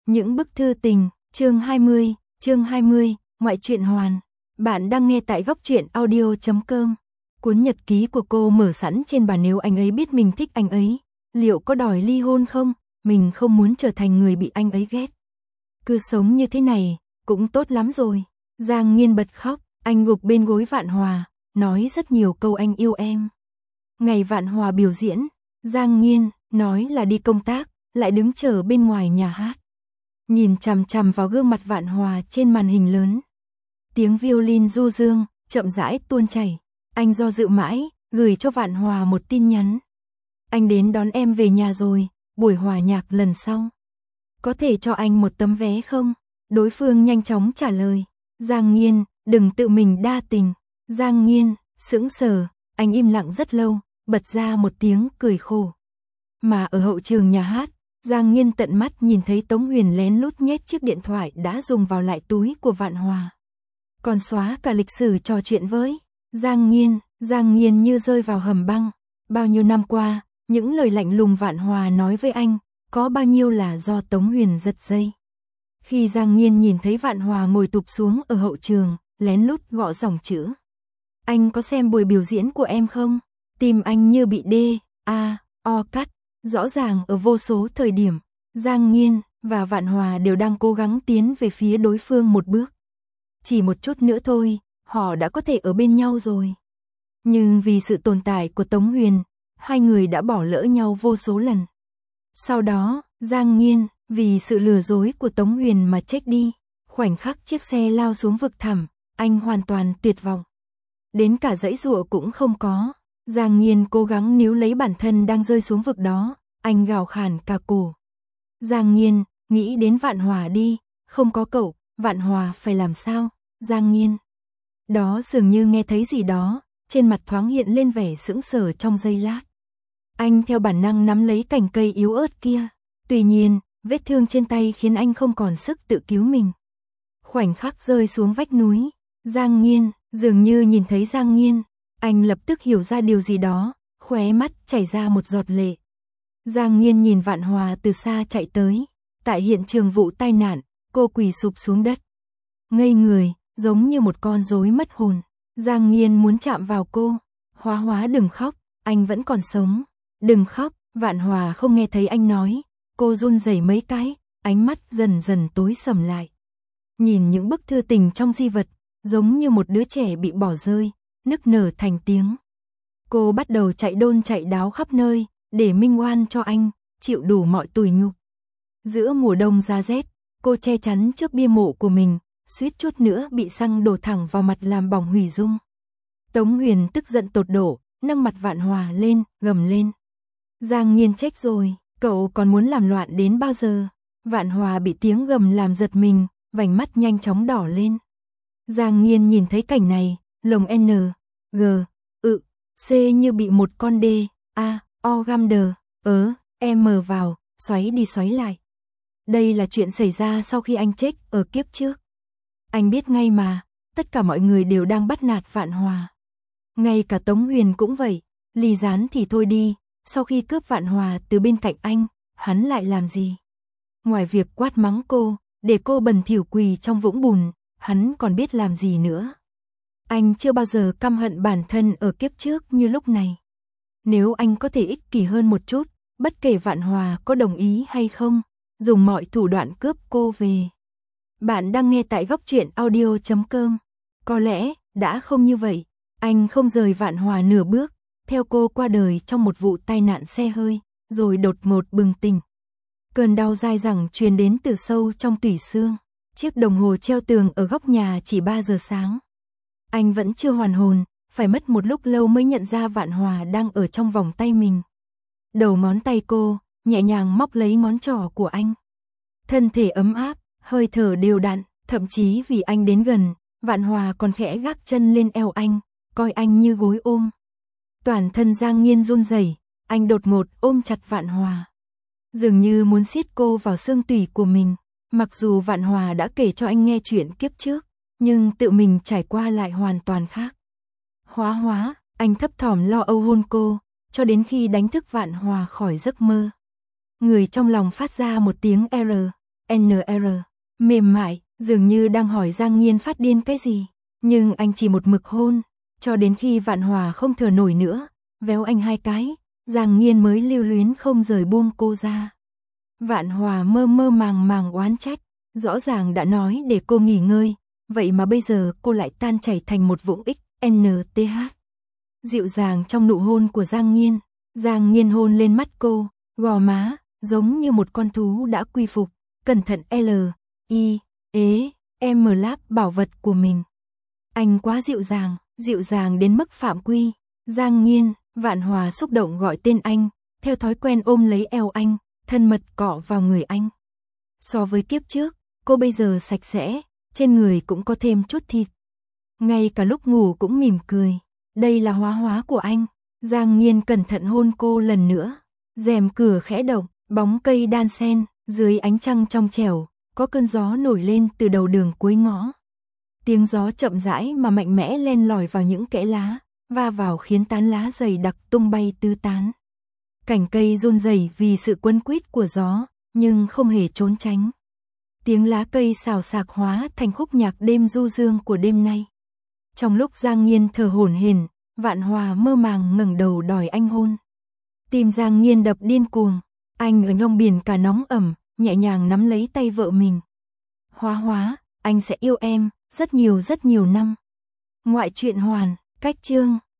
Những bức thư tình, chương 20, ngoại truyện hoàn. Bạn đang nghe tại góc truyện audio.com. Cuốn nhật ký của cô mở sẵn trên bàn, nếu anh ấy biết mình thích anh ấy, liệu có đòi ly hôn không? Mình không muốn trở thành người bị anh ấy ghét. Cứ sống như thế này, cũng tốt lắm rồi. Giang Nghiên bật khóc, anh gục bên gối Vạn Hòa, nói rất nhiều câu anh yêu em. Ngày Vạn Hòa biểu diễn, Giang Nghiên nói là đi công tác, lại đứng chờ bên ngoài nhà hát. Nhìn chằm chằm vào gương mặt Vạn Hòa trên màn hình lớn. Tiếng violin du dương, chậm rãi tuôn chảy. Anh do dự mãi, gửi cho Vạn Hòa một tin nhắn. Anh đến đón em về nhà rồi, buổi hòa nhạc lần sau. Có thể cho anh một tấm vé không? Đối phương nhanh chóng trả lời. Giang Nghiên, đừng tự mình đa tình. Giang Nghiên, sững sờ, anh im lặng rất lâu, bật ra một tiếng cười khổ. Mà ở hậu trường nhà hát, Giang Nghiên tận mắt nhìn thấy Tống Huyền lén lút nhét chiếc điện thoại đã dùng vào lại túi của Vạn Hòa. Còn xóa cả lịch sử trò chuyện với Giang Nghiên như rơi vào hầm băng. Bao nhiêu năm qua, những lời lạnh lùng Vạn Hòa nói với anh, có bao nhiêu là do Tống Huyền giật dây. Khi Giang Nghiên nhìn thấy Vạn Hòa ngồi tụp xuống ở hậu trường, lén lút gõ dòng chữ. Anh có xem buổi biểu diễn của em không? Tim anh như bị o cắt. Rõ ràng ở vô số thời điểm, Giang Nghiên và Vạn Hòa đều đang cố gắng tiến về phía đối phương một bước. Chỉ một chút nữa thôi, họ đã có thể ở bên nhau rồi. Nhưng vì sự tồn tại của Tống Huyền, hai người đã bỏ lỡ nhau vô số lần. Sau đó, Giang Nghiên vì sự lừa dối của Tống Huyền mà chết đi. Khoảnh khắc chiếc xe lao xuống vực thẳm, anh hoàn toàn tuyệt vọng. Đến cả giãy giụa cũng không có. Giang Nghiên cố gắng níu lấy bản thân đang rơi xuống vực đó, anh gào khàn cả cổ. Giang Nghiên, nghĩ đến Vạn Hòa đi, không có cậu, Vạn Hòa phải làm sao? Giang Nghiên. Đó dường như nghe thấy gì đó, trên mặt thoáng hiện lên vẻ sững sờ trong giây lát. Anh theo bản năng nắm lấy cành cây yếu ớt kia, tuy nhiên, vết thương trên tay khiến anh không còn sức tự cứu mình. Khoảnh khắc rơi xuống vách núi, Giang Nghiên, dường như nhìn thấy Giang Nghiên. Anh lập tức hiểu ra điều gì đó, khóe mắt chảy ra một giọt lệ. Giang Nghiên nhìn Vạn Hòa từ xa chạy tới. Tại hiện trường vụ tai nạn, cô quỳ sụp xuống đất. Ngây người, giống như một con rối mất hồn. Giang Nghiên muốn chạm vào cô. Hóa đừng khóc, anh vẫn còn sống. Đừng khóc, Vạn Hòa không nghe thấy anh nói. Cô run rẩy mấy cái, ánh mắt dần dần tối sầm lại. Nhìn những bức thư tình trong di vật, giống như một đứa trẻ bị bỏ rơi, nức nở thành tiếng. Cô bắt đầu chạy đôn chạy đáo khắp nơi, để minh oan cho anh, chịu đủ mọi tủi nhục. Giữa mùa đông giá rét, cô che chắn trước bia mộ của mình, suýt chút nữa bị xăng đổ thẳng vào mặt làm bỏng hủy dung. Tống Huyền tức giận tột độ, nâng mặt Vạn Hòa lên, gầm lên. Giang Nghiên chết rồi, cậu còn muốn làm loạn đến bao giờ? Vạn Hòa bị tiếng gầm làm giật mình, vành mắt nhanh chóng đỏ lên. Giang Nghiên nhìn thấy cảnh này, lồng N, G, C như bị một con D, A, O găm đờ, M vào, xoáy đi xoáy lại. Đây là chuyện xảy ra sau khi anh chết ở kiếp trước. Anh biết ngay mà, tất cả mọi người đều đang bắt nạt Vạn Hòa. Ngay cả Tống Huyền cũng vậy, ly gián thì thôi đi, sau khi cướp Vạn Hòa từ bên cạnh anh, hắn lại làm gì? Ngoài việc quát mắng cô, để cô bần thỉu quỳ trong vũng bùn, hắn còn biết làm gì nữa? Anh chưa bao giờ căm hận bản thân ở kiếp trước như lúc này. Nếu anh có thể ích kỷ hơn một chút, bất kể Vạn Hòa có đồng ý hay không, dùng mọi thủ đoạn cướp cô về. Bạn đang nghe tại góc truyện audio.com. Có lẽ, đã không như vậy, anh không rời Vạn Hòa nửa bước, theo cô qua đời trong một vụ tai nạn xe hơi, rồi đột ngột bừng tỉnh. Cơn đau dai dẳng truyền đến từ sâu trong tủy xương. Chiếc đồng hồ treo tường ở góc nhà chỉ 3 giờ sáng. Anh vẫn chưa hoàn hồn, phải mất một lúc lâu mới nhận ra Vạn Hòa đang ở trong vòng tay mình. Đầu ngón tay cô, nhẹ nhàng móc lấy ngón trỏ của anh. Thân thể ấm áp, hơi thở đều đặn, thậm chí vì anh đến gần, Vạn Hòa còn khẽ gác chân lên eo anh, coi anh như gối ôm. Toàn thân Giang Nghiên run rẩy, anh đột ngột ôm chặt Vạn Hòa. Dường như muốn siết cô vào xương tủy của mình. Mặc dù Vạn Hòa đã kể cho anh nghe chuyện kiếp trước, nhưng tự mình trải qua lại hoàn toàn khác. Hóa, anh thấp thỏm lo âu hôn cô, cho đến khi đánh thức Vạn Hòa khỏi giấc mơ. Người trong lòng phát ra một tiếng R. NR, mềm mại, dường như đang hỏi Giang Nhiên phát điên cái gì. Nhưng anh chỉ một mực hôn, cho đến khi Vạn Hòa không thở nổi nữa, véo anh 2 cái, Giang Nhiên mới lưu luyến không rời buông cô ra. Vạn Hòa mơ mơ màng màng oán trách, rõ ràng đã nói để cô nghỉ ngơi, vậy mà bây giờ cô lại tan chảy thành một vũng XNTH. Dịu dàng trong nụ hôn của Giang Nhiên hôn lên mắt cô, gò má, giống như một con thú đã quy phục, cẩn thận lap bảo vật của mình. Anh quá dịu dàng đến mức phạm quy. Giang Nhiên, Vạn Hòa xúc động gọi tên anh, theo thói quen ôm lấy eo anh, thân mật cọ vào người anh. So với kiếp trước, cô bây giờ sạch sẽ, trên người cũng có thêm chút thịt. Ngay cả lúc ngủ cũng mỉm cười. Đây là hóa của anh. Giang Nhiên cẩn thận hôn cô lần nữa. Rèm cửa khẽ động, bóng cây đan xen, dưới ánh trăng trong trẻo, có cơn gió nổi lên từ đầu đường cuối ngõ. Tiếng gió chậm rãi mà mạnh mẽ len lỏi vào những kẽ lá, va vào khiến tán lá dày đặc tung bay tứ tán. Cành cây run rẩy vì sự quấn quýt của gió, nhưng không hề trốn tránh. Tiếng lá cây xào xạc hóa thành khúc nhạc đêm du dương của đêm nay. Trong lúc Giang Nhiên thở hổn hển, Vạn Hòa mơ màng ngẩng đầu đòi anh hôn. Tim Giang Nhiên đập điên cuồng, anh ở trong biển cả nóng ẩm, nhẹ nhàng nắm lấy tay vợ mình. Hóa, anh sẽ yêu em, rất nhiều năm. Ngoại truyện hoàn, cách chương.